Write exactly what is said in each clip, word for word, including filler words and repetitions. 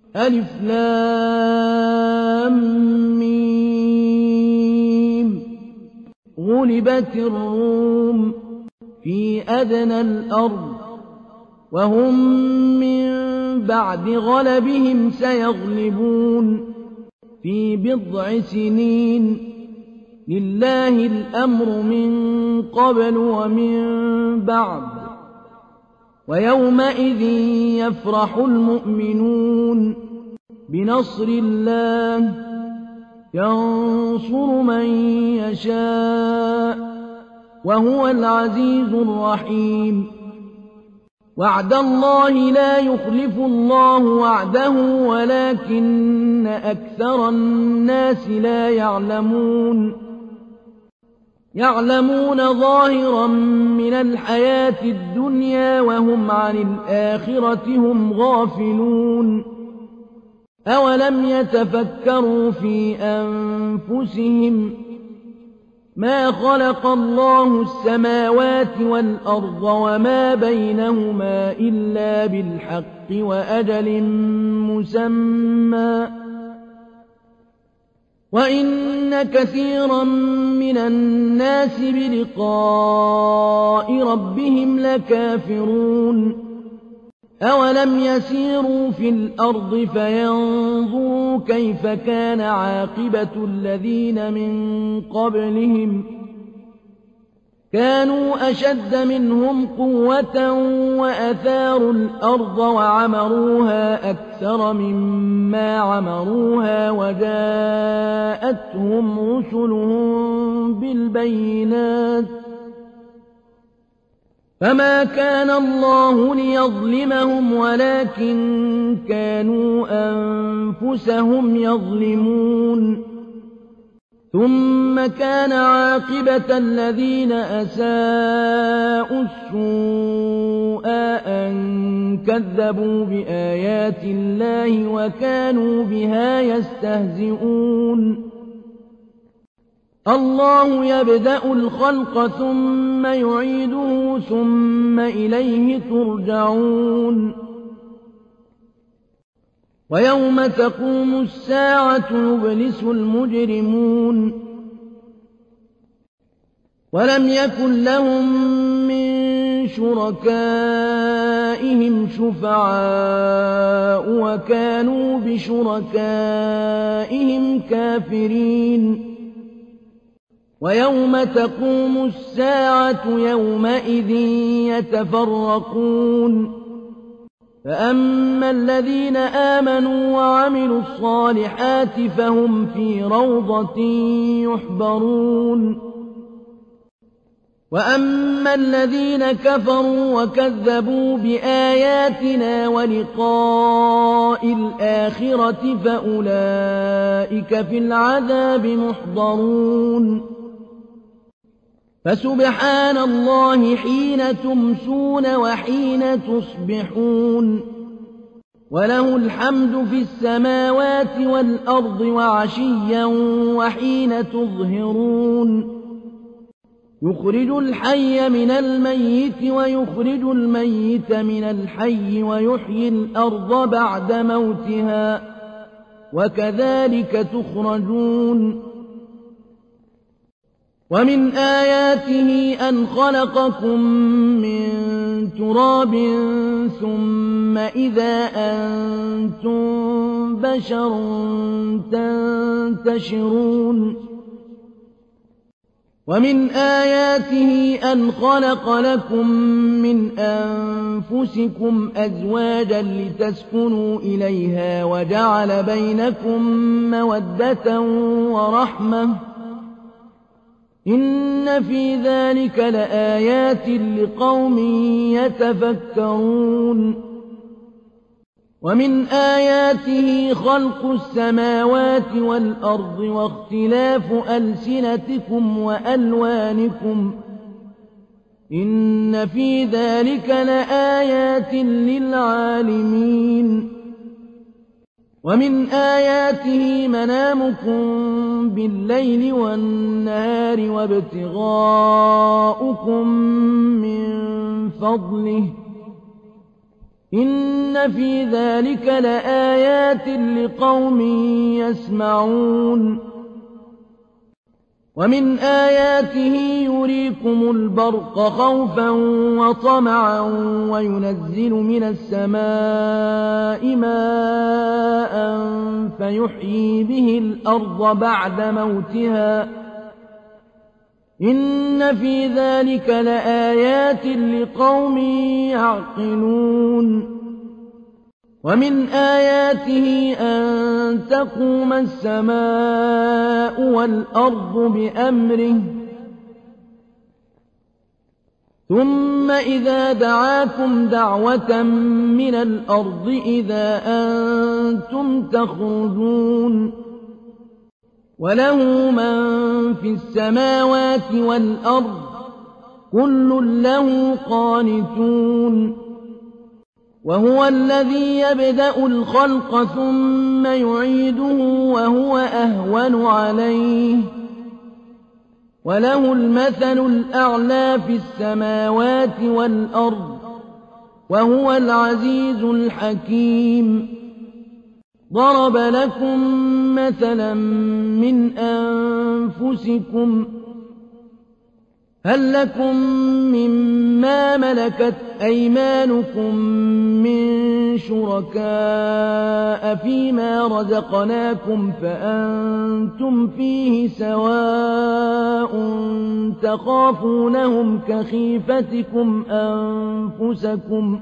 ألف لام ميم غلبت الروم في أدنى الأرض وهم من بعد غلبهم سيغلبون في بضع سنين لله الأمر من قبل ومن بعد ويومئذ يفرح المؤمنون بنصر الله ينصر من يشاء وهو العزيز الرحيم وعد الله لا يخلف الله وعده ولكن أكثر الناس لا يعلمون يعلمون ظاهرا من الحياة الدنيا وهم عن الآخرة هم غافلون أولم يتفكروا في أنفسهم ما خلق الله السماوات والأرض وما بينهما إلا بالحق وأجل مسمى وإن كثيرا من الناس بلقاء ربهم لكافرون أولم يسيروا في الأرض فينظروا كيف كان عاقبة الذين من قبلهم كانوا أشد منهم قوة وأثاروا الأرض وعمروها أكثر مما عمروها وجاءتهم رسلهم بالبينات فما كان الله ليظلمهم ولكن كانوا أنفسهم يظلمون ثم كان عاقبة الذين أساءوا السوء أن كذبوا بآيات الله وكانوا بها يستهزئون الله يبدأ الخلق ثم يعيده ثم إليه ترجعون ويوم تقوم الساعة يبلس المجرمون ولم يكن لهم من شركائهم شفعاء وكانوا بشركائهم كافرين ويوم تقوم الساعة يومئذ يتفرقون فأما الذين آمنوا وعملوا الصالحات فهم في روضة يحبرون وأما الذين كفروا وكذبوا بآياتنا ولقاء الآخرة فأولئك في العذاب محضرون فسبحان الله حين تمسون وحين تصبحون وله الحمد في السماوات والأرض وعشيا وحين تظهرون يخرج الحي من الميت ويخرج الميت من الحي ويحيي الأرض بعد موتها وكذلك تخرجون ومن آياته أن خلقكم من تراب ثم إذا أنتم بشر تنتشرون ومن آياته أن خلق لكم من أنفسكم أزواجا لتسكنوا إليها وجعل بينكم مودة ورحمة إن في ذلك لآيات لقوم يتفكرون ومن آياته خلق السماوات والأرض واختلاف ألسنتكم وألوانكم إن في ذلك لآيات للعالمين ومن آياته منامكم بالليل والنهار وابتغاؤكم من فضله إن في ذلك لآيات لقوم يسمعون ومن آياته يريكم البرق خوفا وطمعا وينزل من السماء ماء فيحيي به الأرض بعد موتها إن في ذلك لآيات لقوم يعقلون ومن آياته أن تقوم السماء والأرض بأمره ثم إذا دعاكم دعوة من الأرض إذا أنتم تخرجون وله من في السماوات والأرض كل له قانتون وهو الذي يبدأ الخلق ثم يعيده وهو أهون عليه وله المثل الأعلى في السماوات والأرض وهو العزيز الحكيم ضرب لكم مثلا من أنفسكم هل لكم مما ملكت أيمانكم من شركاء فيما رزقناكم فأنتم فيه سواء تخافونهم كخيفتكم أنفسكم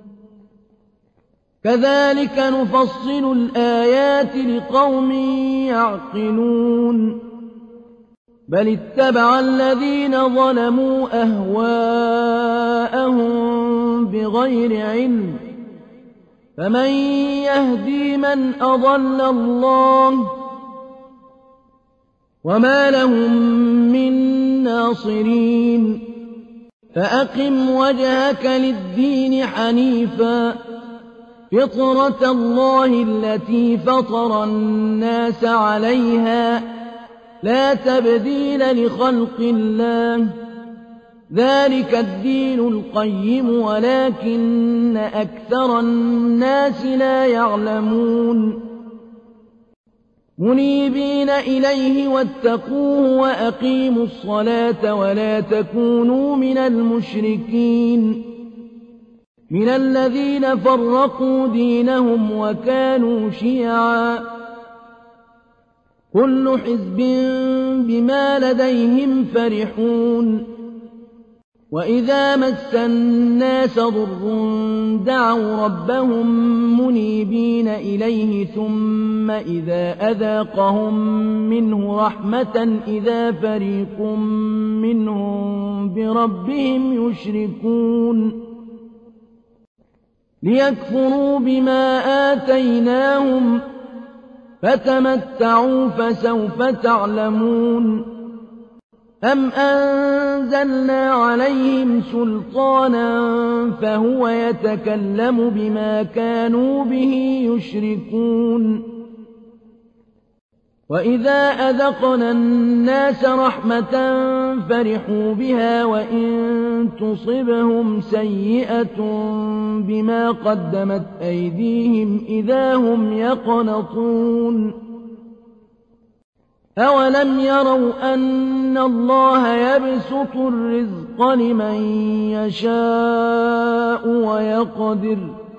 كذلك نفصل الآيات لقوم يعقلون بل اتبع الذين ظلموا أهواءهم بغير علم فمن يهدي من أضل الله وما لهم من ناصرين فأقم وجهك للدين حنيفا فطرة الله التي فطر الناس عليها لا تبديل لخلق الله ذلك الدين القيم ولكن أكثر الناس لا يعلمون منيبين إليه واتقوه وأقيموا الصلاة ولا تكونوا من المشركين من الذين فرقوا دينهم وكانوا شيعا كل حزب بما لديهم فرحون وإذا مس الناس ضر دعوا ربهم منيبين إليه ثم إذا أذاقهم منه رحمة إذا فريق منهم بربهم يشركون ليكفروا بما آتيناهم فتمتعوا فسوف تعلمون أم أنزلنا عليهم سلطانا فهو يتكلم بما كانوا به يشركون وإذا أذقنا الناس رحمة فرحوا بها وإن تصبهم سيئة بما قدمت أيديهم إذا هم يقنطون أولم يروا أن الله يبسط الرزق لمن يشاء ويقدر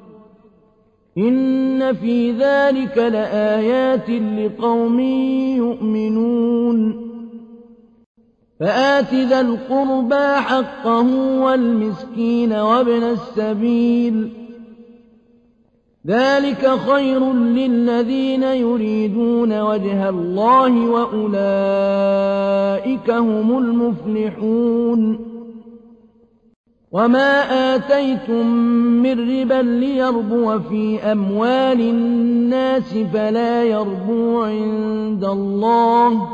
إن في ذلك لآيات لقوم يؤمنون فآت ذا القربى حقه والمسكين وابن السبيل ذلك خير للذين يريدون وجه الله وأولئك هم المفلحون وما آتيتم من ربا ليربو في أموال الناس فلا يربو عند الله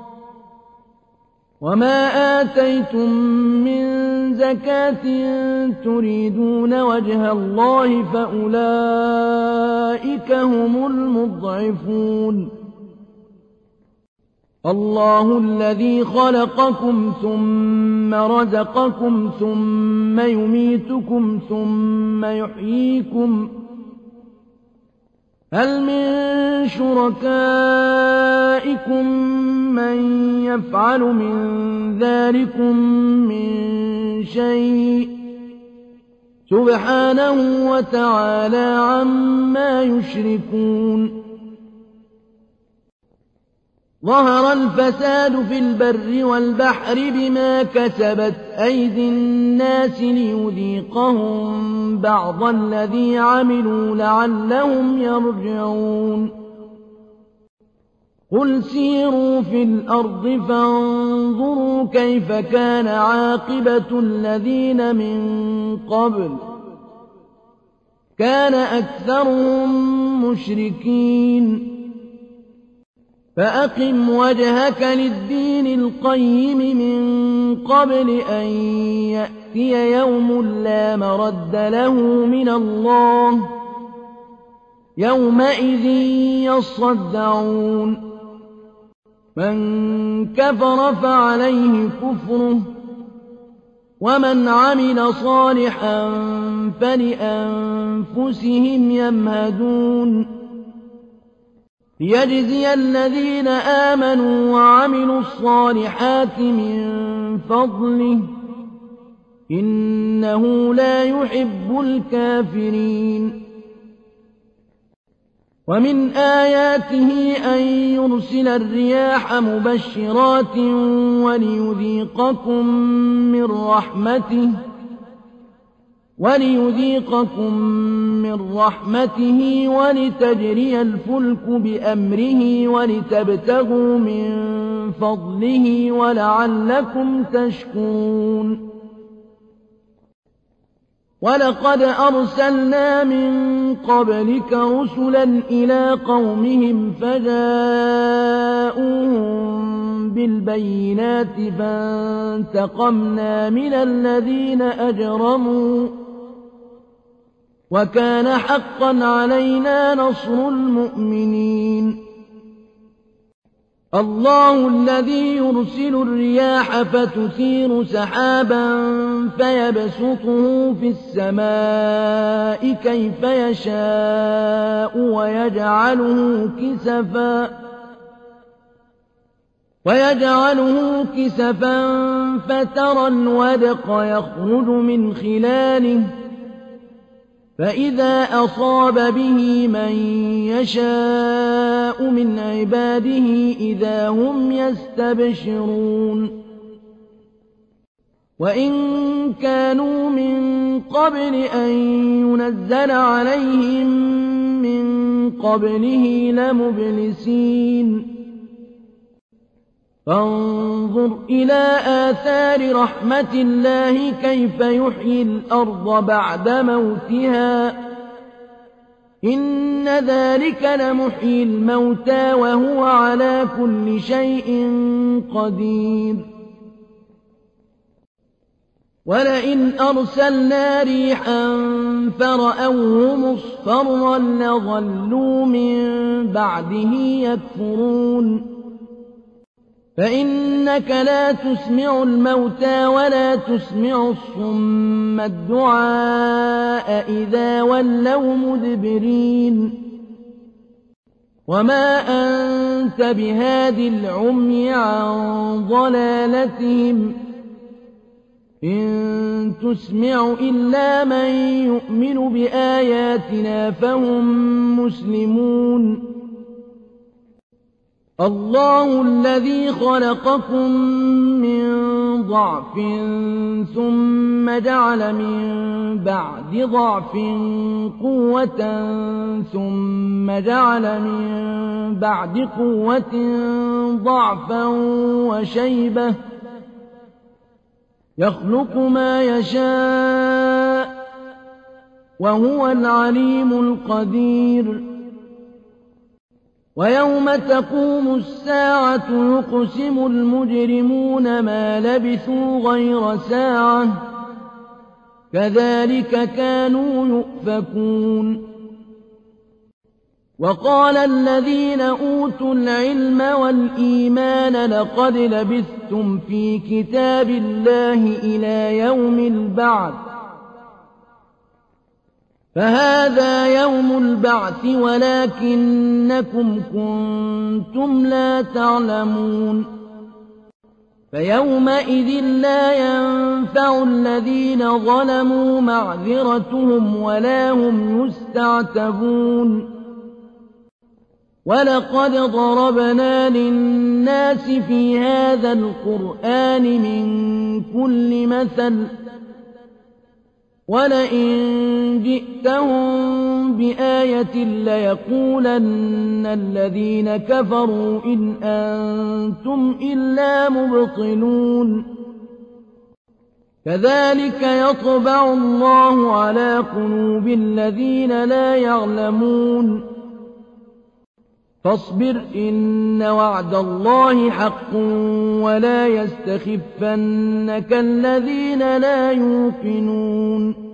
وما آتيتم من زكاة تريدون وجه الله فأولئك هم المضعفون الله الذي خلقكم ثم رزقكم ثم يميتكم ثم يحييكم هل من شركائكم من يفعل من ذلكم من شيء سبحانه وتعالى عما يشركون ظهر الفساد في البر والبحر بما كسبت أيدي الناس ليذيقهم بعض الذي عملوا لعلهم يرجعون قل سيروا في الأرض فانظروا كيف كان عاقبة الذين من قبل كان أكثرهم مشركين فأقم وجهك للدين القيم من قبل أن يأتي يوم لا مرد له من الله يومئذ يصدعون من كفر فعليه كفره ومن عمل صالحا فلأنفسهم يمهدون ليجزي الذين آمنوا وعملوا الصالحات من فضله إنه لا يحب الكافرين ومن آياته أن يرسل الرياح مبشرات وليذيقكم من رحمته وليذيقكم من رحمته ولتجري الفلك بأمره ولتبتغوا من فضله ولعلكم تشكرون ولقد أرسلنا من قبلك رسلا إلى قومهم فجاءوهم بالبينات فانتقمنا من الذين أجرموا وكان حقا علينا نصر المؤمنين الله الذي يرسل الرياح فتثير سحابا فيبسطه في السماء كيف يشاء ويجعله كسفا ويجعله كسفا فترى الودق يخرج من خلاله فإذا أصاب به من يشاء من عباده إذا هم يستبشرون وإن كانوا من قبل أن ينزل عليهم من قبله لمبلسين فانظر إلى آثار رحمة الله كيف يحيي الأرض بعد موتها إن ذلك لمحيي الموتى وهو على كل شيء قدير ولئن أرسلنا ريحا فرأوه مصفرا لظلوا من بعده يكفرون فإنك لا تسمع الموتى ولا تسمع الصم الدعاء إذا ولوا مدبرين وما أنت بهاد العمي عن ضلالتهم إن تسمع إلا من يؤمن بآياتنا فهم مسلمون الله الذي خلقكم من ضعف ثم جعل من بعد ضعف قوة ثم جعل من بعد قوة ضعفا وشيبة يخلق ما يشاء وهو العليم القدير ويوم تقوم الساعة يقسم المجرمون ما لبثوا غير ساعة كذلك كانوا يؤفكون وقال الذين أوتوا العلم والإيمان لقد لبثتم في كتاب الله إلى يوم البعث فهذا يوم البعث ولكنكم كنتم لا تعلمون فيومئذ لا ينفع الذين ظلموا معذرتهم ولا هم يستعتبون ولقد ضربنا للناس في هذا القرآن من كل مثل ولئن جئتهم بآية ليقولن الذين كفروا إن أنتم إلا مبطلون كذلك يطبع الله على قلوب الذين لا يعلمون فاصبر إن وعد الله حق ولا يستخفنك الذين لا يوقنون